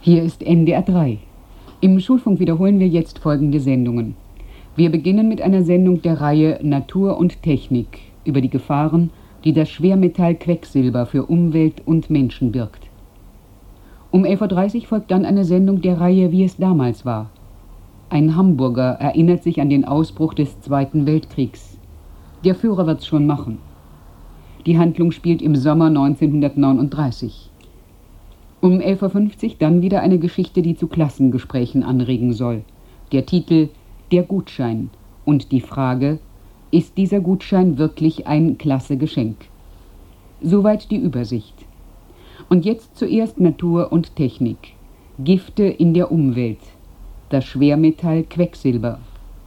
Hier ist NDR 3. Im Schulfunk wiederholen wir jetzt folgende Sendungen. Wir beginnen mit einer Sendung der Reihe Natur und Technik über die Gefahren, die das Schwermetall Quecksilber für Umwelt und Menschen birgt. Um 11:30 Uhr folgt dann eine Sendung der Reihe Wie es damals war. Ein Hamburger erinnert sich an den Ausbruch des Zweiten Weltkriegs. Der Führer wird's schon machen. Die Handlung spielt im Sommer 1939. Um 11:50 Uhr dann wieder eine Geschichte, die zu Klassengesprächen anregen soll. Der Titel Der Gutschein und die Frage, ist dieser Gutschein wirklich ein Klassegeschenk? Soweit die Übersicht. Und jetzt zuerst Natur und Technik. Gifte in der Umwelt. Das Schwermetall Quecksilber.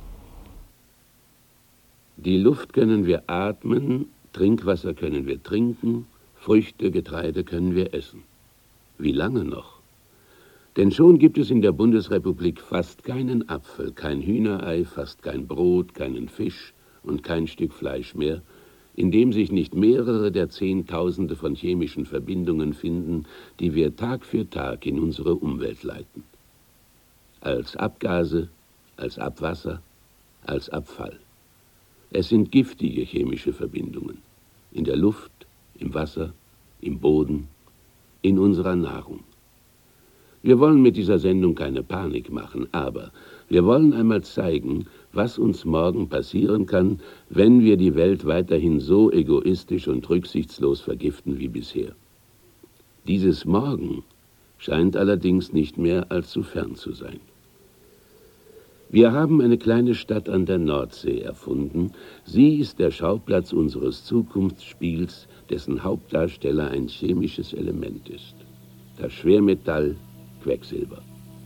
Die Luft können wir atmen, Trinkwasser können wir trinken, Früchte, Getreide können wir essen. Wie lange noch? Denn schon gibt es in der Bundesrepublik fast keinen Apfel, kein Hühnerei, fast kein Brot, keinen Fisch und kein Stück Fleisch mehr, in dem sich nicht mehrere der Zehntausende von chemischen Verbindungen finden, die wir Tag für Tag in unsere Umwelt leiten. Als Abgase, als Abwasser, als Abfall. Es sind giftige chemische Verbindungen. In der Luft, im Wasser, im Boden, in unserer Nahrung. Wir wollen mit dieser Sendung keine Panik machen, aber wir wollen einmal zeigen, was uns morgen passieren kann, wenn wir die Welt weiterhin so egoistisch und rücksichtslos vergiften wie bisher. Dieses Morgen scheint allerdings nicht mehr allzu fern zu sein. Wir haben eine kleine Stadt an der Nordsee erfunden. Sie ist der Schauplatz unseres Zukunftsspiels, dessen Hauptdarsteller ein chemisches Element ist. Das Schwermetall Quecksilber.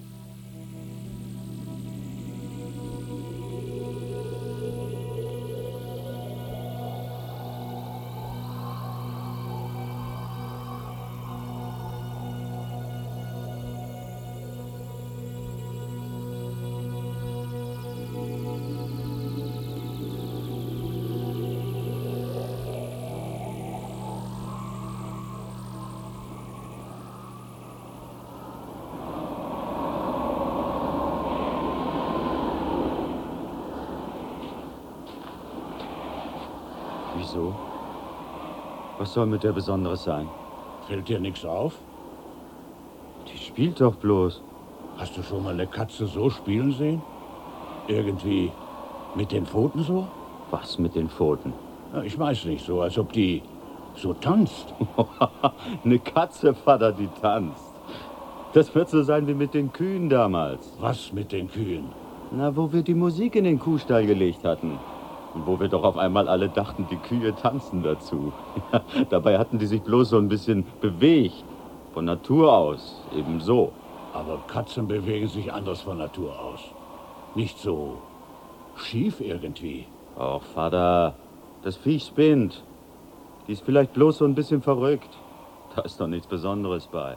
Wieso? Was soll mit der Besonderes sein? Fällt dir nichts auf? Die spielt doch bloß. Hast du schon mal eine Katze so spielen sehen? Irgendwie mit den Pfoten so? Was mit den Pfoten? Ja, ich weiß nicht, so als ob die so tanzt. Eine Katze, Vater, die tanzt. Das wird so sein wie mit den Kühen damals. Was mit den Kühen? Na, wo wir die Musik in den Kuhstall gelegt hatten. Und wo wir doch auf einmal alle dachten, die Kühe tanzen dazu. Dabei hatten die sich bloß so ein bisschen bewegt. Von Natur aus, eben so. Aber Katzen bewegen sich anders von Natur aus. Nicht so schief irgendwie. Och, Vater, das Viech spinnt. Die ist vielleicht bloß so ein bisschen verrückt. Da ist doch nichts Besonderes bei.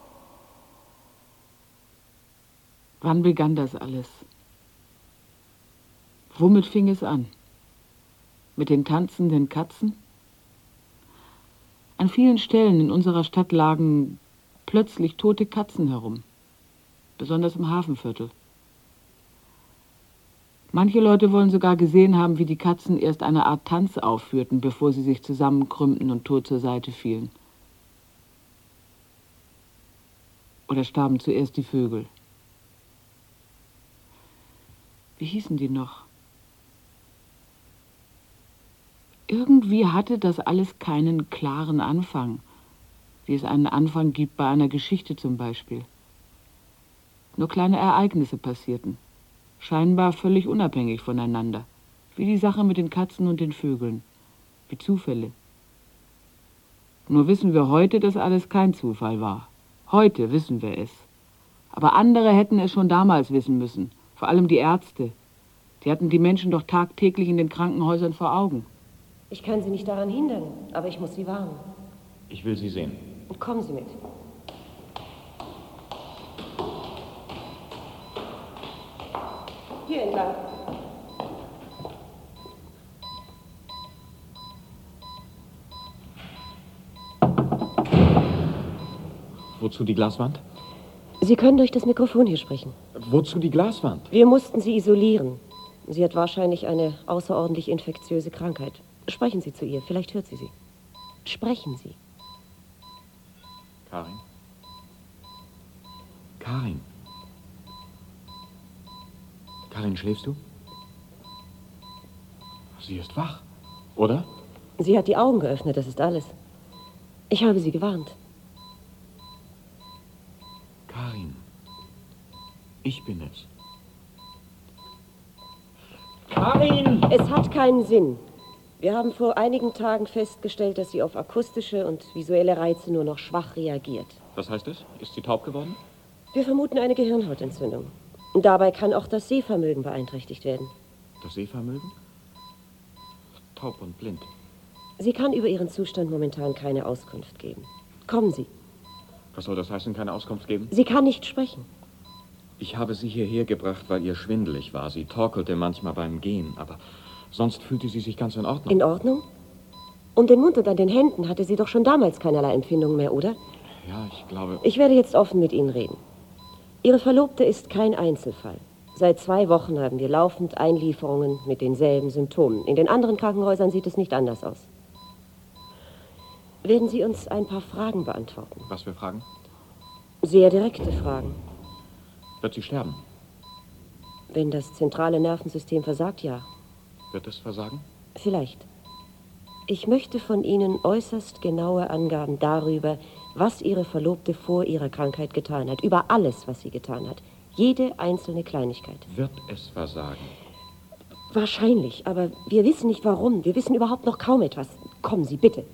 Wann begann das alles? Womit fing es an? Mit den tanzenden Katzen? An vielen Stellen in unserer Stadt lagen plötzlich tote Katzen herum, besonders im Hafenviertel. Manche Leute wollen sogar gesehen haben, wie die Katzen erst eine Art Tanz aufführten, bevor sie sich zusammenkrümmten und tot zur Seite fielen. Oder starben zuerst die Vögel. Wie hießen die noch? Irgendwie hatte das alles keinen klaren Anfang, wie es einen Anfang gibt bei einer Geschichte zum Beispiel. Nur kleine Ereignisse passierten, scheinbar völlig unabhängig voneinander, wie die Sache mit den Katzen und den Vögeln, wie Zufälle. Nur wissen wir heute, dass alles kein Zufall war. Heute wissen wir es. Aber andere hätten es schon damals wissen müssen, vor allem die Ärzte. Die hatten die Menschen doch tagtäglich in den Krankenhäusern vor Augen. Ich kann Sie nicht daran hindern, aber ich muss Sie warnen. Ich will Sie sehen. Kommen Sie mit. Hier entlang. Wozu die Glaswand? Sie können durch das Mikrofon hier sprechen. Wozu die Glaswand? Wir mussten sie isolieren. Sie hat wahrscheinlich eine außerordentlich infektiöse Krankheit. Sprechen Sie zu ihr, vielleicht hört sie Sie. Sprechen Sie. Karin? Karin? Karin, schläfst du? Sie ist wach, oder? Sie hat die Augen geöffnet, das ist alles. Ich habe sie gewarnt. Karin, ich bin es. Karin! Es hat keinen Sinn. Wir haben vor einigen Tagen festgestellt, dass sie auf akustische und visuelle Reize nur noch schwach reagiert. Was heißt das? Ist sie taub geworden? Wir vermuten eine Gehirnhautentzündung. Und dabei kann auch das Sehvermögen beeinträchtigt werden. Das Sehvermögen? Taub und blind. Sie kann über ihren Zustand momentan keine Auskunft geben. Kommen Sie. Was soll das heißen, keine Auskunft geben? Sie kann nicht sprechen. Ich habe sie hierher gebracht, weil ihr schwindelig war. Sie torkelte manchmal beim Gehen, aber sonst fühlte sie sich ganz in Ordnung. In Ordnung? Um den Mund und an den Händen hatte sie doch schon damals keinerlei Empfindung mehr, oder? Ja, ich glaube... Ich werde jetzt offen mit Ihnen reden. Ihre Verlobte ist kein Einzelfall. Seit 2 Wochen haben wir laufend Einlieferungen mit denselben Symptomen. In den anderen Krankenhäusern sieht es nicht anders aus. Werden Sie uns ein paar Fragen beantworten? Was für Fragen? Sehr direkte Fragen. Wird sie sterben? Wenn das zentrale Nervensystem versagt, ja. Wird es versagen? Vielleicht. Ich möchte von Ihnen äußerst genaue Angaben darüber, was Ihre Verlobte vor ihrer Krankheit getan hat. Über alles, was sie getan hat. Jede einzelne Kleinigkeit. Wird es versagen? Wahrscheinlich, aber wir wissen nicht warum. Wir wissen überhaupt noch kaum etwas. Kommen Sie, bitte.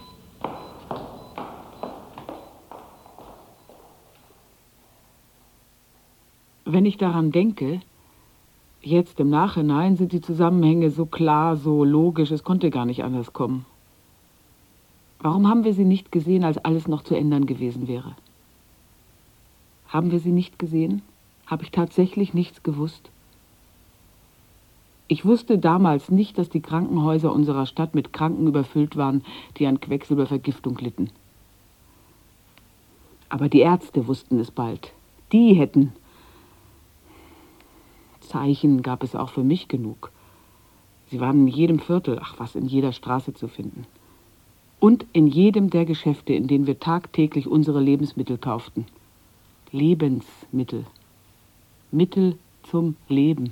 Wenn ich daran denke, jetzt im Nachhinein sind die Zusammenhänge so klar, so logisch, es konnte gar nicht anders kommen. Warum haben wir sie nicht gesehen, als alles noch zu ändern gewesen wäre? Haben wir sie nicht gesehen? Habe ich tatsächlich nichts gewusst? Ich wusste damals nicht, dass die Krankenhäuser unserer Stadt mit Kranken überfüllt waren, die an Quecksilbervergiftung litten. Aber die Ärzte wussten es bald. Die hätten... Zeichen gab es auch für mich genug. Sie waren in jedem Viertel, ach was, in jeder Straße zu finden. Und in jedem der Geschäfte, in denen wir tagtäglich unsere Lebensmittel kauften. Lebensmittel. Mittel zum Leben.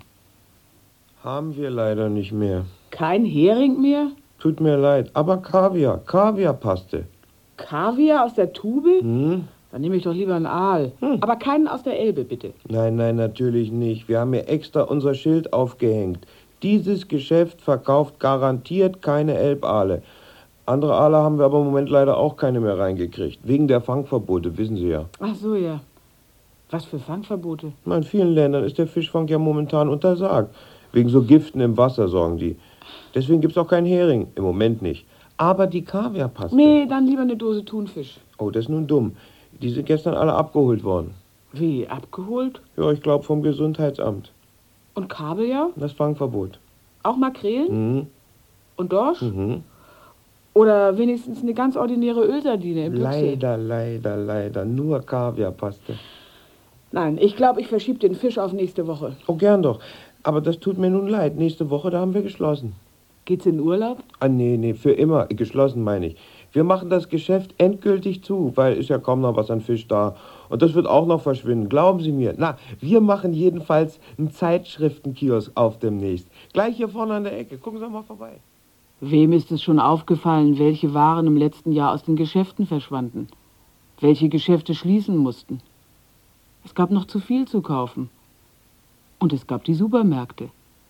Haben wir leider nicht mehr. Kein Hering mehr? Tut mir leid, aber Kaviar. Kaviarpaste. Kaviar aus der Tube? Hm? Dann nehme ich doch lieber einen Aal. Aber keinen aus der Elbe, bitte. Nein, nein, natürlich nicht. Wir haben hier extra unser Schild aufgehängt. Dieses Geschäft verkauft garantiert keine Elbaale. Andere Aale haben wir aber im Moment leider auch keine mehr reingekriegt. Wegen der Fangverbote, wissen Sie ja. Ach so, ja. Was für Fangverbote? In vielen Ländern ist der Fischfang ja momentan untersagt. Wegen so Giften im Wasser, sorgen die. Deswegen gibt es auch keinen Hering. Im Moment nicht. Aber die Kaviarpaste... Nee, dann lieber eine Dose Thunfisch. Oh, das ist nun dumm. Die sind gestern alle abgeholt worden. Wie, abgeholt? Ja, ich glaube vom Gesundheitsamt. Und Kabeljau? Das Fangverbot. Auch Makrelen? Mhm. Und Dorsch? Mhm. Oder wenigstens eine ganz ordinäre Ölsardine im Büchse? Leider. Nur Kaviarpaste. Nein, ich glaube, ich verschiebe den Fisch auf nächste Woche. Oh, gern doch. Aber das tut mir nun leid. Nächste Woche, da haben wir geschlossen. Geht's in Urlaub? Ah, nee, für immer. Geschlossen, meine ich. Wir machen das Geschäft endgültig zu, weil ist ja kaum noch was an Fisch da. Und das wird auch noch verschwinden, glauben Sie mir. Na, wir machen jedenfalls einen Zeitschriftenkiosk auf demnächst. Gleich hier vorne an der Ecke. Gucken Sie mal vorbei. Wem ist es schon aufgefallen, welche Waren im letzten Jahr aus den Geschäften verschwanden? Welche Geschäfte schließen mussten? Es gab noch zu viel zu kaufen. Und es gab die Supermärkte.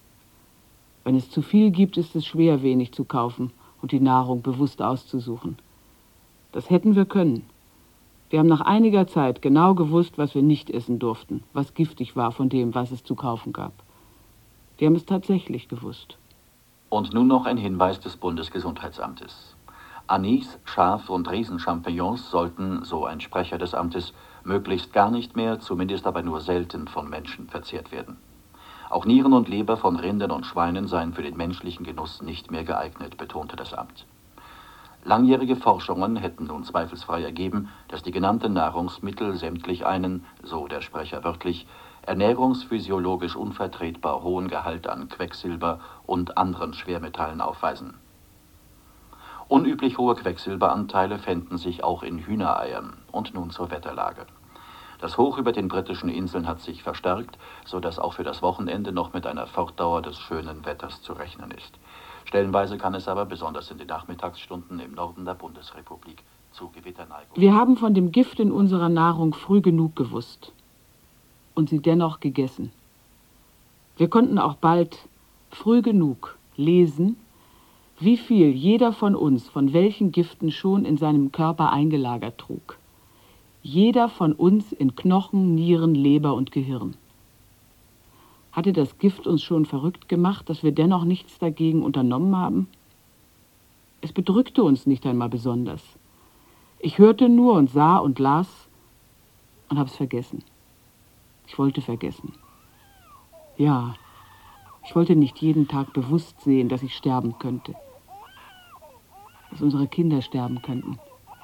Wenn es zu viel gibt, ist es schwer, wenig zu kaufen und die Nahrung bewusst auszusuchen. Das hätten wir können. Wir haben nach einiger Zeit genau gewusst, was wir nicht essen durften, was giftig war von dem, was es zu kaufen gab. Wir haben es tatsächlich gewusst. Und nun noch ein Hinweis des Bundesgesundheitsamtes. Anis, Schaf- und Riesenchampignons sollten, so ein Sprecher des Amtes, möglichst gar nicht mehr, zumindest aber nur selten von Menschen verzehrt werden. Auch Nieren und Leber von Rindern und Schweinen seien für den menschlichen Genuss nicht mehr geeignet, betonte das Amt. Langjährige Forschungen hätten nun zweifelsfrei ergeben, dass die genannten Nahrungsmittel sämtlich einen, so der Sprecher wörtlich, ernährungsphysiologisch unvertretbar hohen Gehalt an Quecksilber und anderen Schwermetallen aufweisen. Unüblich hohe Quecksilberanteile fänden sich auch in Hühnereiern. Und nun zur Wetterlage. Das Hoch über den britischen Inseln hat sich verstärkt, sodass auch für das Wochenende noch mit einer Fortdauer des schönen Wetters zu rechnen ist. Stellenweise kann es aber, besonders in den Nachmittagsstunden im Norden der Bundesrepublik, zu Gewitterneigung. Wir haben von dem Gift in unserer Nahrung früh genug gewusst und sie dennoch gegessen. Wir konnten auch bald früh genug lesen, wie viel jeder von uns von welchen Giften schon in seinem Körper eingelagert trug. Jeder von uns in Knochen, Nieren, Leber und Gehirn. Hatte das Gift uns schon verrückt gemacht, dass wir dennoch nichts dagegen unternommen haben? Es bedrückte uns nicht einmal besonders. Ich hörte nur und sah und las und habe es vergessen. Ich wollte vergessen. Ja, ich wollte nicht jeden Tag bewusst sehen, dass ich sterben könnte. Dass unsere Kinder sterben könnten.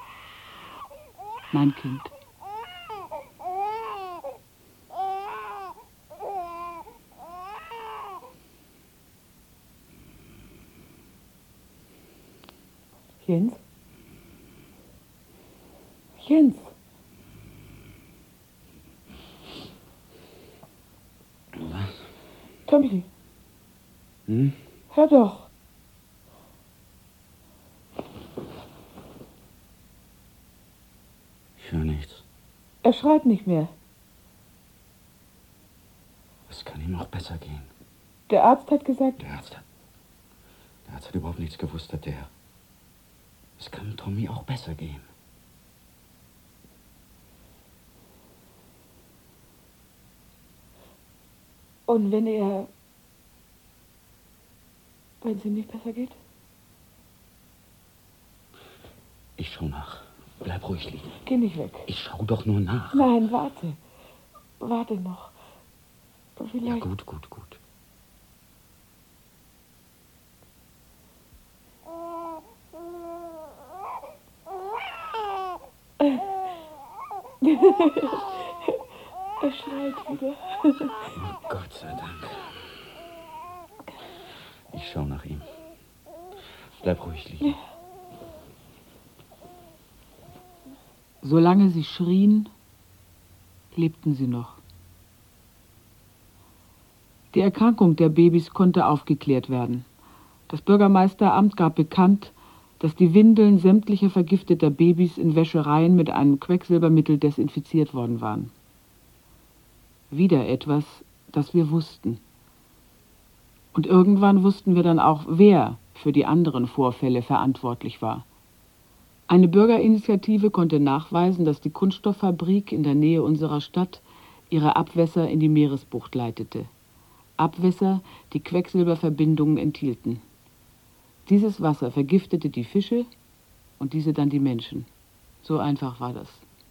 Mein Kind. Jens? Jens? Was? Tommy, Hm? hör doch. Ich höre nichts. Er schreit nicht mehr. Es kann ihm auch besser gehen. Der Arzt hat gesagt... Der Arzt hat überhaupt nichts gewusst, hat der. Es kann Tommy auch besser gehen. Und wenn es ihm nicht besser geht? Ich schau nach. Bleib ruhig liegen. Geh nicht weg. Ich schau doch nur nach. Nein, warte. Warte noch. Vielleicht... Ja, gut. Er schreit wieder. Oh, Gott sei Dank. Ich schau nach ihm. Bleib ruhig liegen. Solange sie schrien, lebten sie noch. Die Erkrankung der Babys konnte aufgeklärt werden. Das Bürgermeisteramt gab bekannt, dass die Windeln sämtlicher vergifteter Babys in Wäschereien mit einem Quecksilbermittel desinfiziert worden waren. Wieder etwas, das wir wussten. Und irgendwann wussten wir dann auch, wer für die anderen Vorfälle verantwortlich war. Eine Bürgerinitiative konnte nachweisen, dass die Kunststofffabrik in der Nähe unserer Stadt ihre Abwässer in die Meeresbucht leitete. Abwässer, die Quecksilberverbindungen enthielten. Dieses Wasser vergiftete die Fische und diese dann die Menschen. So einfach war das.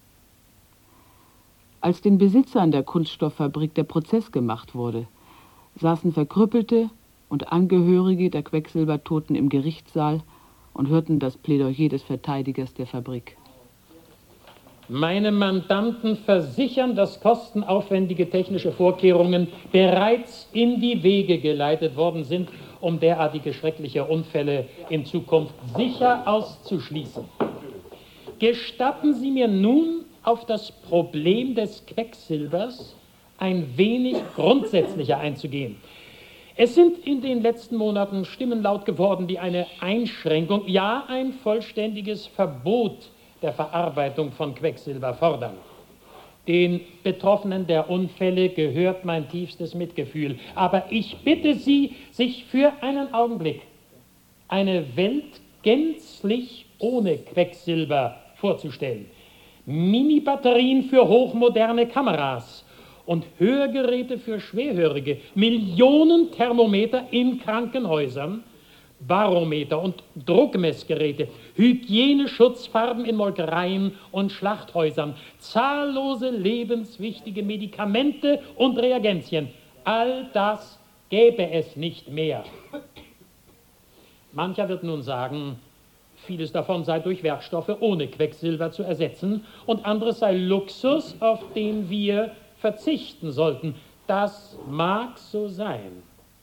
Als den Besitzern der Kunststofffabrik der Prozess gemacht wurde, saßen Verkrüppelte und Angehörige der Quecksilbertoten im Gerichtssaal und hörten das Plädoyer des Verteidigers der Fabrik. Meine Mandanten versichern, dass kostenaufwendige technische Vorkehrungen bereits in die Wege geleitet worden sind, um derartige schreckliche Unfälle in Zukunft sicher auszuschließen. Gestatten Sie mir nun, auf das Problem des Quecksilbers ein wenig grundsätzlicher einzugehen. Es sind in den letzten Monaten Stimmen laut geworden, die eine Einschränkung, ja ein vollständiges Verbot der Verarbeitung von Quecksilber fordern. Den Betroffenen der Unfälle gehört mein tiefstes Mitgefühl. Aber ich bitte Sie, sich für einen Augenblick eine Welt gänzlich ohne Quecksilber vorzustellen. Mini-Batterien für hochmoderne Kameras und Hörgeräte für Schwerhörige, Millionen Thermometer in Krankenhäusern, Barometer und Druckmessgeräte, Hygieneschutzfarben in Molkereien und Schlachthäusern, zahllose lebenswichtige Medikamente und Reagenzien. All das gäbe es nicht mehr. Mancher wird nun sagen, vieles davon sei durch Werkstoffe ohne Quecksilber zu ersetzen und anderes sei Luxus, auf den wir verzichten sollten. Das mag so sein.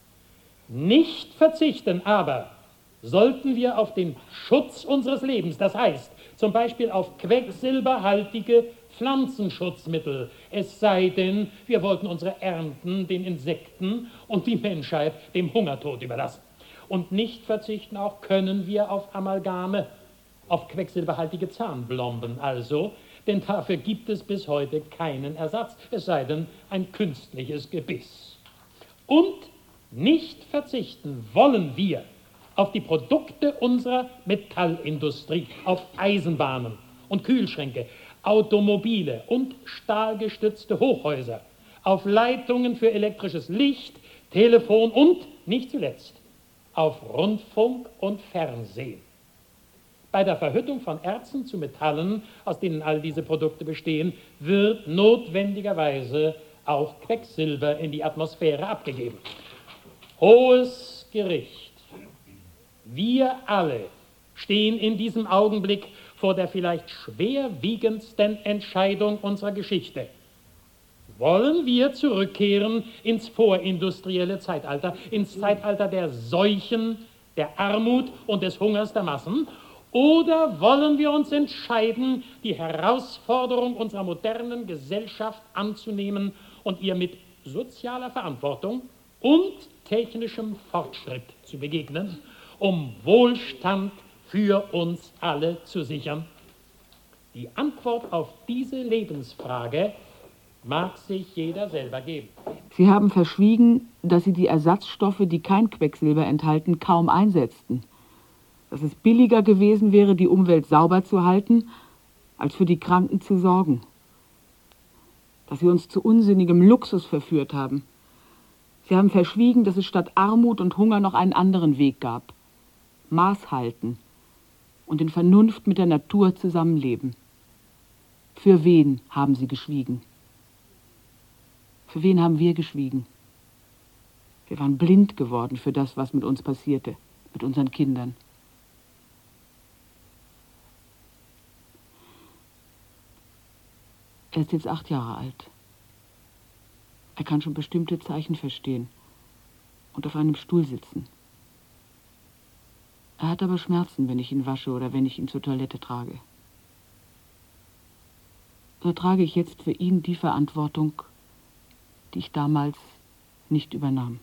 Nicht verzichten aber sollten wir auf den Schutz unseres Lebens, das heißt zum Beispiel auf quecksilberhaltige Pflanzenschutzmittel, es sei denn, wir wollten unsere Ernten den Insekten und die Menschheit dem Hungertod überlassen. Und nicht verzichten auch können wir auf Amalgame, auf quecksilberhaltige Zahnblomben also, denn dafür gibt es bis heute keinen Ersatz, es sei denn ein künstliches Gebiss. Und nicht verzichten wollen wir auf die Produkte unserer Metallindustrie, auf Eisenbahnen und Kühlschränke, Automobile und stahlgestützte Hochhäuser, auf Leitungen für elektrisches Licht, Telefon und, nicht zuletzt, auf Rundfunk und Fernsehen. Bei der Verhüttung von Erzen zu Metallen, aus denen all diese Produkte bestehen, wird notwendigerweise auch Quecksilber in die Atmosphäre abgegeben. Hohes Gericht, wir alle stehen in diesem Augenblick vor der vielleicht schwerwiegendsten Entscheidung unserer Geschichte. Wollen wir zurückkehren ins vorindustrielle Zeitalter, ins Zeitalter der Seuchen, der Armut und des Hungers der Massen? Oder wollen wir uns entscheiden, die Herausforderung unserer modernen Gesellschaft anzunehmen und ihr mit sozialer Verantwortung und technischem Fortschritt zu begegnen, um Wohlstand für uns alle zu sichern? Die Antwort auf diese Lebensfrage mag sich jeder selber geben. Sie haben verschwiegen, dass Sie die Ersatzstoffe, die kein Quecksilber enthalten, kaum einsetzten. Dass es billiger gewesen wäre, die Umwelt sauber zu halten, als für die Kranken zu sorgen. Dass Sie uns zu unsinnigem Luxus verführt haben. Sie haben verschwiegen, dass es statt Armut und Hunger noch einen anderen Weg gab. Maß halten und in Vernunft mit der Natur zusammenleben. Für wen haben Sie geschwiegen? Für wen haben wir geschwiegen? Wir waren blind geworden für das, was mit uns passierte, mit unseren Kindern. Er ist jetzt 8 Jahre alt. Er kann schon bestimmte Zeichen verstehen und auf einem Stuhl sitzen. Er hat aber Schmerzen, wenn ich ihn wasche oder wenn ich ihn zur Toilette trage. So trage ich jetzt für ihn die Verantwortung, die ich damals nicht übernahm.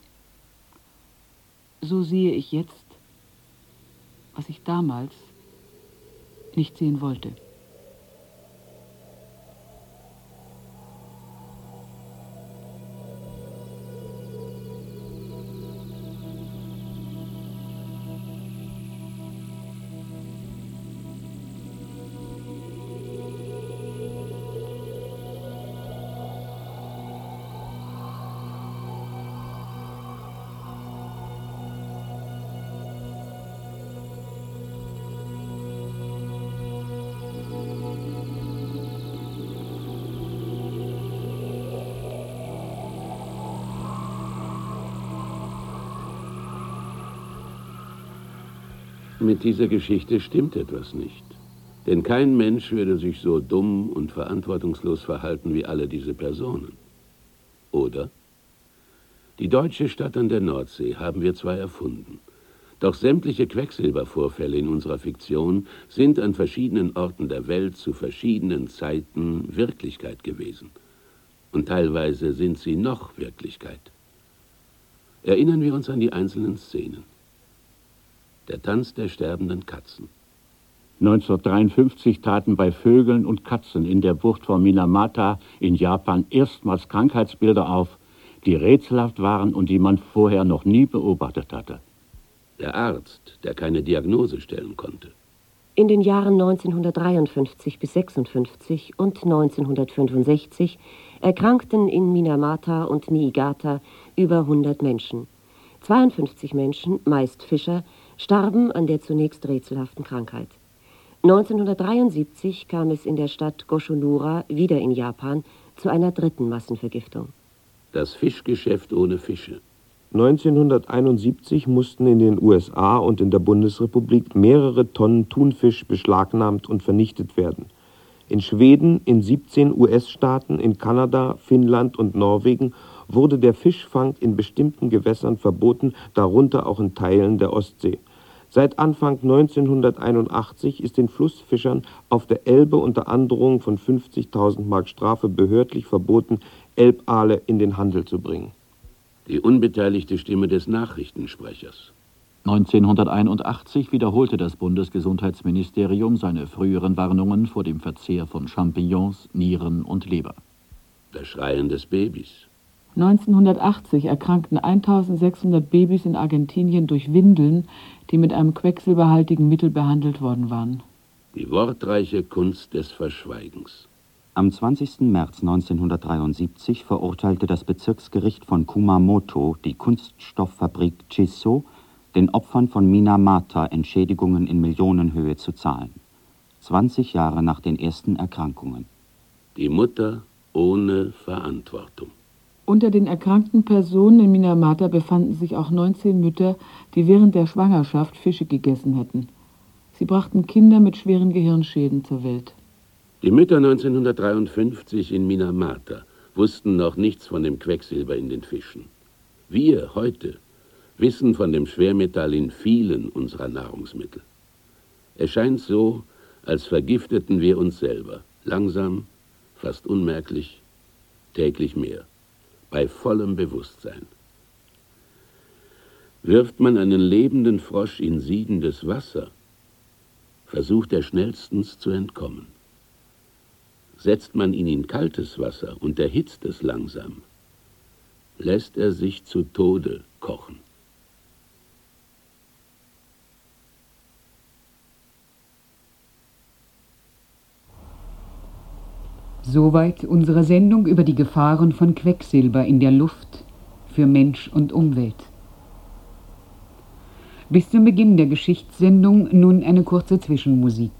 So sehe ich jetzt, was ich damals nicht sehen wollte. Mit dieser Geschichte stimmt etwas nicht. Denn kein Mensch würde sich so dumm und verantwortungslos verhalten wie alle diese Personen. Oder? Die deutsche Stadt an der Nordsee haben wir zwar erfunden, doch sämtliche Quecksilbervorfälle in unserer Fiktion sind an verschiedenen Orten der Welt zu verschiedenen Zeiten Wirklichkeit gewesen. Und teilweise sind sie noch Wirklichkeit. Erinnern wir uns an die einzelnen Szenen. Der Tanz der sterbenden Katzen. 1953 traten bei Vögeln und Katzen in der Bucht von Minamata in Japan erstmals Krankheitsbilder auf, die rätselhaft waren und die man vorher noch nie beobachtet hatte. Der Arzt, der keine Diagnose stellen konnte. In den Jahren 1953 bis 56 und 1965 erkrankten in Minamata und Niigata über 100 Menschen. 52 Menschen, meist Fischer, starben an der zunächst rätselhaften Krankheit. 1973 kam es in der Stadt Goshonura, wieder in Japan, zu einer dritten Massenvergiftung. Das Fischgeschäft ohne Fische. 1971 mussten in den USA und in der Bundesrepublik mehrere Tonnen Thunfisch beschlagnahmt und vernichtet werden. In Schweden, in 17 US-Staaten, in Kanada, Finnland und Norwegen wurde der Fischfang in bestimmten Gewässern verboten, darunter auch in Teilen der Ostsee. Seit Anfang 1981 ist den Flussfischern auf der Elbe unter Androhung von 50.000 Mark Strafe behördlich verboten, Elbaale in den Handel zu bringen. Die unbeteiligte Stimme des Nachrichtensprechers. 1981 wiederholte das Bundesgesundheitsministerium seine früheren Warnungen vor dem Verzehr von Champignons, Nieren und Leber. Das Schreien des Babys. 1980 erkrankten 1600 Babys in Argentinien durch Windeln, die mit einem quecksilberhaltigen Mittel behandelt worden waren. Die wortreiche Kunst des Verschweigens. Am 20. März 1973 verurteilte das Bezirksgericht von Kumamoto die Kunststofffabrik Chisso, den Opfern von Minamata Entschädigungen in Millionenhöhe zu zahlen. 20 Jahre nach den ersten Erkrankungen. Die Mutter ohne Verantwortung. Unter den erkrankten Personen in Minamata befanden sich auch 19 Mütter, die während der Schwangerschaft Fische gegessen hatten. Sie brachten Kinder mit schweren Gehirnschäden zur Welt. Die Mütter 1953 in Minamata wussten noch nichts von dem Quecksilber in den Fischen. Wir heute wissen von dem Schwermetall in vielen unserer Nahrungsmittel. Es scheint so, als vergifteten wir uns selber, langsam, fast unmerklich, täglich mehr, bei vollem Bewusstsein. Wirft man einen lebenden Frosch in siedendes Wasser, versucht er schnellstens zu entkommen. Setzt man ihn in kaltes Wasser und erhitzt es langsam, lässt er sich zu Tode kochen. Soweit unsere Sendung über die Gefahren von Quecksilber in der Luft für Mensch und Umwelt. Bis zum Beginn der Geschichtssendung nun eine kurze Zwischenmusik.